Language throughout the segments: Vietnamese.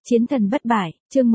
Chiến thần bất bại, chương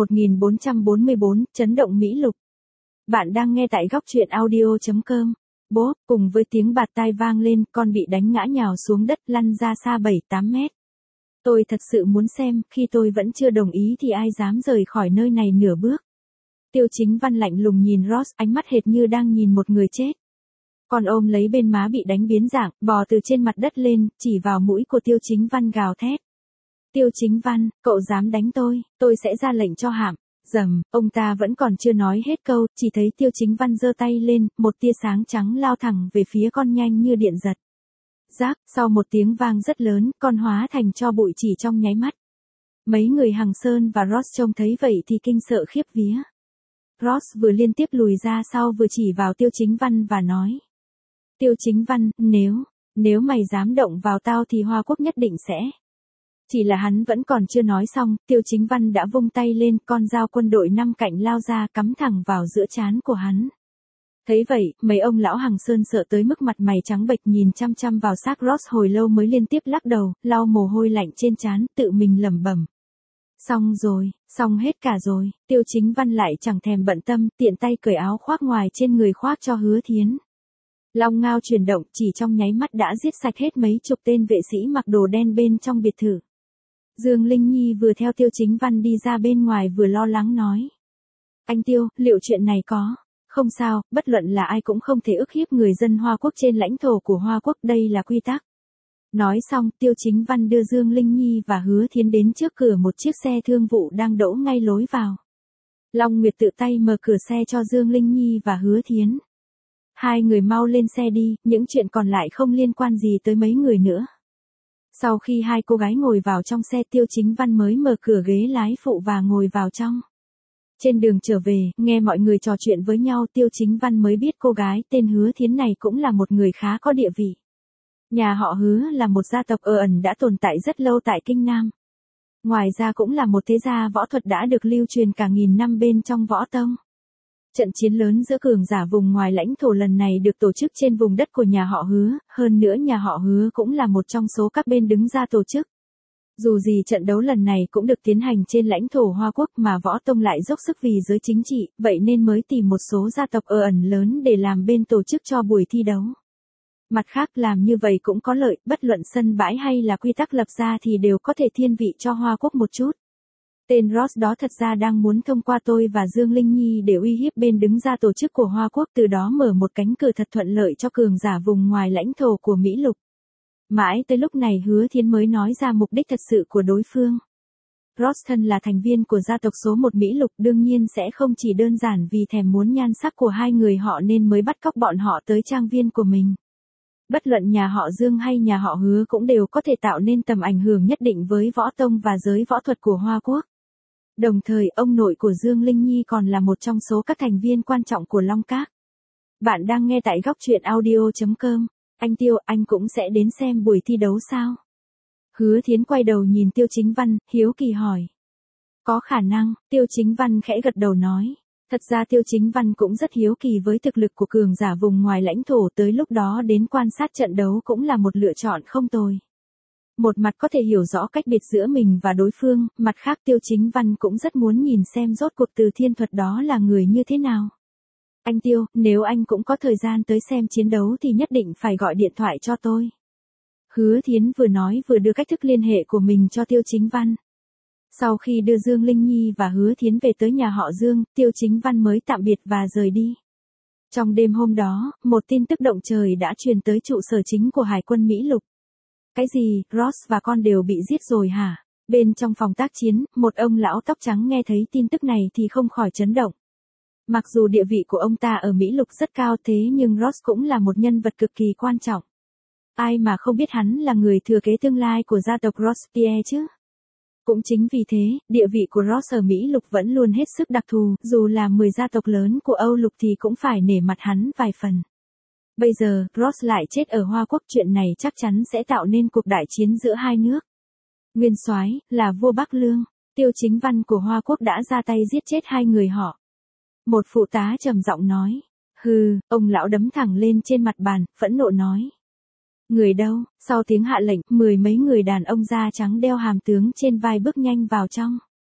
1444, chấn động Mỹ Lục. Bạn đang nghe tại góc truyện audio.com. Bố, cùng với tiếng bạt tai vang lên, con bị đánh ngã nhào xuống đất lăn ra xa 7-8 mét. Tôi thật sự muốn xem, khi tôi vẫn chưa đồng ý thì ai dám rời khỏi nơi này nửa bước. Tiêu Chính Văn lạnh lùng nhìn Ross, ánh mắt hệt như đang nhìn một người chết. Con ôm lấy bên má bị đánh biến dạng, bò từ trên mặt đất lên, chỉ vào mũi của Tiêu Chính Văn gào thét. Tiêu Chính Văn, cậu dám đánh tôi sẽ ra lệnh cho hãm. Rầm, ông ta vẫn còn chưa nói hết câu, chỉ thấy Tiêu Chính Văn giơ tay lên, một tia sáng trắng lao thẳng về phía con nhanh như điện giật. Rác, sau một tiếng vang rất lớn, con hóa thành tro bụi chỉ trong nháy mắt. Mấy người Hằng Sơn và Ross trông thấy vậy thì kinh sợ khiếp vía. Ross vừa liên tiếp lùi ra sau vừa chỉ vào Tiêu Chính Văn và nói. Tiêu Chính Văn, nếu mày dám động vào tao thì Hoa Quốc nhất định sẽ. Chỉ là hắn vẫn còn chưa nói xong, Tiêu Chính Văn đã vung tay lên, con dao quân đội 5 cạnh lao ra cắm thẳng vào giữa trán của hắn. Thấy vậy, mấy ông lão Hằng Sơn sợ tới mức mặt mày trắng bệch nhìn chăm chăm vào xác Ross hồi lâu mới liên tiếp lắc đầu, lau mồ hôi lạnh trên trán, tự mình lẩm bẩm. Xong rồi, xong hết cả rồi. Tiêu Chính Văn lại chẳng thèm bận tâm, tiện tay cởi áo khoác ngoài trên người khoác cho Hứa Thiến. Long ngao chuyển động, chỉ trong nháy mắt đã giết sạch hết mấy chục tên vệ sĩ mặc đồ đen bên trong biệt thự. Dương Linh Nhi vừa theo Tiêu Chính Văn đi ra bên ngoài vừa lo lắng nói. Anh Tiêu, liệu chuyện này có? Không sao, bất luận là ai cũng không thể ức hiếp người dân Hoa Quốc trên lãnh thổ của Hoa Quốc, đây là quy tắc. Nói xong, Tiêu Chính Văn đưa Dương Linh Nhi và Hứa Thiến đến trước cửa một chiếc xe thương vụ đang đỗ ngay lối vào. Long Nguyệt tự tay mở cửa xe cho Dương Linh Nhi và Hứa Thiến. Hai người mau lên xe đi, những chuyện còn lại không liên quan gì tới mấy người nữa. Sau khi hai cô gái ngồi vào trong xe, Tiêu Chính Văn mới mở cửa ghế lái phụ và ngồi vào trong. Trên đường trở về, nghe mọi người trò chuyện với nhau, Tiêu Chính Văn mới biết cô gái tên Hứa Thiến này cũng là một người khá có địa vị. Nhà họ Hứa là một gia tộc ẩn đã tồn tại rất lâu tại Kinh Nam. Ngoài ra cũng là một thế gia võ thuật đã được lưu truyền cả nghìn năm bên trong võ tông. Trận chiến lớn giữa cường giả vùng ngoài lãnh thổ lần này được tổ chức trên vùng đất của nhà họ Hứa, hơn nữa nhà họ Hứa cũng là một trong số các bên đứng ra tổ chức. Dù gì trận đấu lần này cũng được tiến hành trên lãnh thổ Hoa Quốc mà võ tông lại dốc sức vì giới chính trị, vậy nên mới tìm một số gia tộc ẩn lớn để làm bên tổ chức cho buổi thi đấu. Mặt khác làm như vậy cũng có lợi, bất luận sân bãi hay là quy tắc lập ra thì đều có thể thiên vị cho Hoa Quốc một chút. Tên Ross đó thật ra đang muốn thông qua tôi và Dương Linh Nhi để uy hiếp bên đứng ra tổ chức của Hoa Quốc, từ đó mở một cánh cửa thật thuận lợi cho cường giả vùng ngoài lãnh thổ của Mỹ Lục. Mãi tới lúc này Hứa Thiến mới nói ra mục đích thật sự của đối phương. Ross thân là thành viên của gia tộc số 1 Mỹ Lục, đương nhiên sẽ không chỉ đơn giản vì thèm muốn nhan sắc của hai người họ nên mới bắt cóc bọn họ tới trang viên của mình. Bất luận nhà họ Dương hay nhà họ Hứa cũng đều có thể tạo nên tầm ảnh hưởng nhất định với võ tông và giới võ thuật của Hoa Quốc. Đồng thời, ông nội của Dương Linh Nhi còn là một trong số các thành viên quan trọng của Long Các. Bạn đang nghe tại góc truyện audio.com. Anh Tiêu, anh cũng sẽ đến xem buổi thi đấu sao? Hứa Thiến quay đầu nhìn Tiêu Chính Văn, hiếu kỳ hỏi. Có khả năng, Tiêu Chính Văn khẽ gật đầu nói. Thật ra Tiêu Chính Văn cũng rất hiếu kỳ với thực lực của cường giả vùng ngoài lãnh thổ, tới lúc đó đến quan sát trận đấu cũng là một lựa chọn không tồi. Một mặt có thể hiểu rõ cách biệt giữa mình và đối phương, mặt khác Tiêu Chính Văn cũng rất muốn nhìn xem rốt cuộc Từ Thiên Thuật đó là người như thế nào. Anh Tiêu, nếu anh cũng có thời gian tới xem chiến đấu thì nhất định phải gọi điện thoại cho tôi. Hứa Thiến vừa nói vừa đưa cách thức liên hệ của mình cho Tiêu Chính Văn. Sau khi đưa Dương Linh Nhi và Hứa Thiến về tới nhà họ Dương, Tiêu Chính Văn mới tạm biệt và rời đi. Trong đêm hôm đó, một tin tức động trời đã truyền tới trụ sở chính của Hải quân Mỹ Lục. Cái gì, Ross và con đều bị giết rồi hả? Bên trong phòng tác chiến, một ông lão tóc trắng nghe thấy tin tức này thì không khỏi chấn động. Mặc dù địa vị của ông ta ở Mỹ Lục rất cao thế nhưng Ross cũng là một nhân vật cực kỳ quan trọng. Ai mà không biết hắn là người thừa kế tương lai của gia tộc Robespierre chứ? Cũng chính vì thế, địa vị của Ross ở Mỹ Lục vẫn luôn hết sức đặc thù, dù là 10 gia tộc lớn của Âu Lục thì cũng phải nể mặt hắn vài phần. Bây giờ, Ross lại chết ở Hoa Quốc, chuyện này chắc chắn sẽ tạo nên cuộc đại chiến giữa hai nước. Nguyên soái là vua Bắc Lương, Tiêu Chính Văn của Hoa Quốc đã ra tay giết chết hai người họ. Một phụ tá trầm giọng nói. Hừ, ông lão đấm thẳng lên trên mặt bàn, phẫn nộ nói. Người đâu? Sau tiếng hạ lệnh, 10 mấy người đàn ông da trắng đeo hàm tướng trên vai bước nhanh vào trong.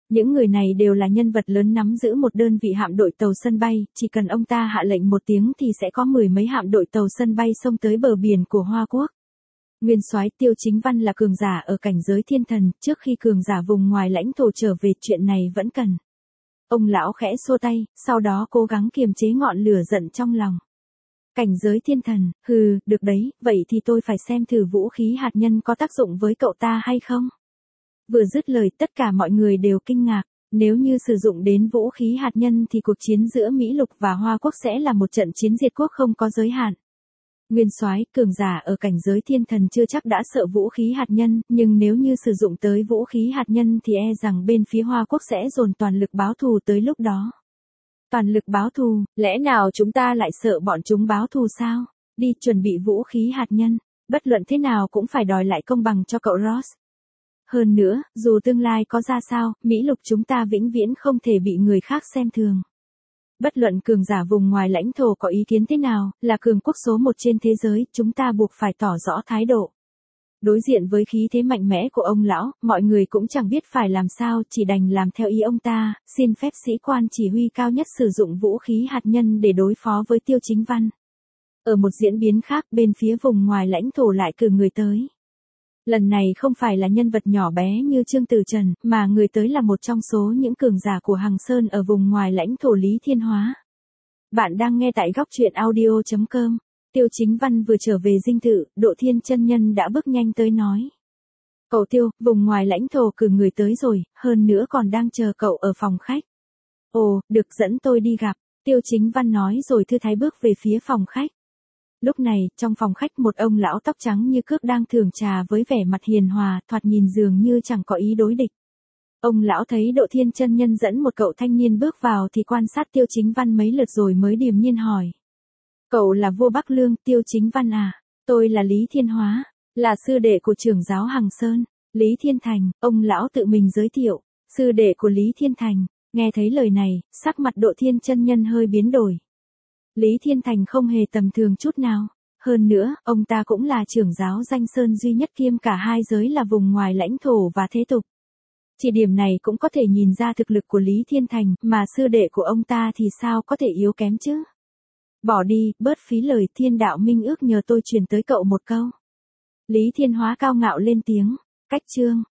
Những người này đều là nhân vật lớn nắm giữ một đơn vị hạm đội tàu sân bay, chỉ cần ông ta hạ lệnh một tiếng thì sẽ có mười mấy hạm đội tàu sân bay xông tới bờ biển của Hoa Quốc. Nguyên soái Tiêu Chính Văn là cường giả ở cảnh giới thiên thần, trước khi cường giả vùng ngoài lãnh thổ trở về chuyện này vẫn cần. Ông lão khẽ xua tay, sau đó cố gắng kiềm chế ngọn lửa giận trong lòng. Cảnh giới thiên thần, được đấy, vậy thì tôi phải xem thử vũ khí hạt nhân có tác dụng với cậu ta hay không. Vừa dứt lời tất cả mọi người đều kinh ngạc, nếu như sử dụng đến vũ khí hạt nhân thì cuộc chiến giữa Mỹ Lục và Hoa Quốc sẽ là một trận chiến diệt quốc không có giới hạn. Nguyên soái, cường giả ở cảnh giới thiên thần chưa chắc đã sợ vũ khí hạt nhân, nhưng nếu như sử dụng tới vũ khí hạt nhân thì e rằng bên phía Hoa Quốc sẽ dồn toàn lực báo thù tới lúc đó. Toàn lực báo thù, lẽ nào chúng ta lại sợ bọn chúng báo thù sao? Đi chuẩn bị vũ khí hạt nhân, bất luận thế nào cũng phải đòi lại công bằng cho cậu Ross. Hơn nữa, dù tương lai có ra sao, Mỹ Lục chúng ta vĩnh viễn không thể bị người khác xem thường. Bất luận cường giả vùng ngoài lãnh thổ có ý kiến thế nào, là cường quốc số một trên thế giới, chúng ta buộc phải tỏ rõ thái độ. Đối diện với khí thế mạnh mẽ của ông lão, mọi người cũng chẳng biết phải làm sao, chỉ đành làm theo ý ông ta, xin phép sĩ quan chỉ huy cao nhất sử dụng vũ khí hạt nhân để đối phó với Tiêu Chính Văn. Ở một diễn biến khác, bên phía vùng ngoài lãnh thổ lại cử người tới. Lần này không phải là nhân vật nhỏ bé như Trương Tử Trần, mà người tới là một trong số những cường giả của Hằng Sơn ở vùng ngoài lãnh thổ Lý Thiên Hóa. Bạn đang nghe tại góc truyện audio.com. Tiêu Chính Văn vừa trở về dinh thự, Độ Thiên chân nhân đã bước nhanh tới nói. Cậu Tiêu, vùng ngoài lãnh thổ cử người tới rồi, hơn nữa còn đang chờ cậu ở phòng khách. Ồ, được, dẫn tôi đi gặp, Tiêu Chính Văn nói rồi thư thái bước về phía phòng khách. Lúc này, trong phòng khách một ông lão tóc trắng như cước đang thưởng trà với vẻ mặt hiền hòa, thoạt nhìn dường như chẳng có ý đối địch. Ông lão thấy Độ Thiên chân nhân dẫn một cậu thanh niên bước vào thì quan sát Tiêu Chính Văn mấy lượt rồi mới điềm nhiên hỏi. Cậu là vua Bắc Lương, Tiêu Chính Văn à? Tôi là Lý Thiên Hóa, là sư đệ của trưởng giáo Hằng Sơn, Lý Thiên Thành, ông lão tự mình giới thiệu, sư đệ của Lý Thiên Thành. Nghe thấy lời này, sắc mặt Độ Thiên chân nhân hơi biến đổi. Lý Thiên Thành không hề tầm thường chút nào. Hơn nữa, ông ta cũng là trưởng giáo danh sơn duy nhất kiêm cả hai giới là vùng ngoài lãnh thổ và thế tục. Chỉ điểm này cũng có thể nhìn ra thực lực của Lý Thiên Thành, mà sư đệ của ông ta thì sao có thể yếu kém chứ? Bỏ đi, bớt phí lời, Thiên đạo minh ước nhờ tôi truyền tới cậu một câu. Lý Thiên Hóa cao ngạo lên tiếng. Cách chương.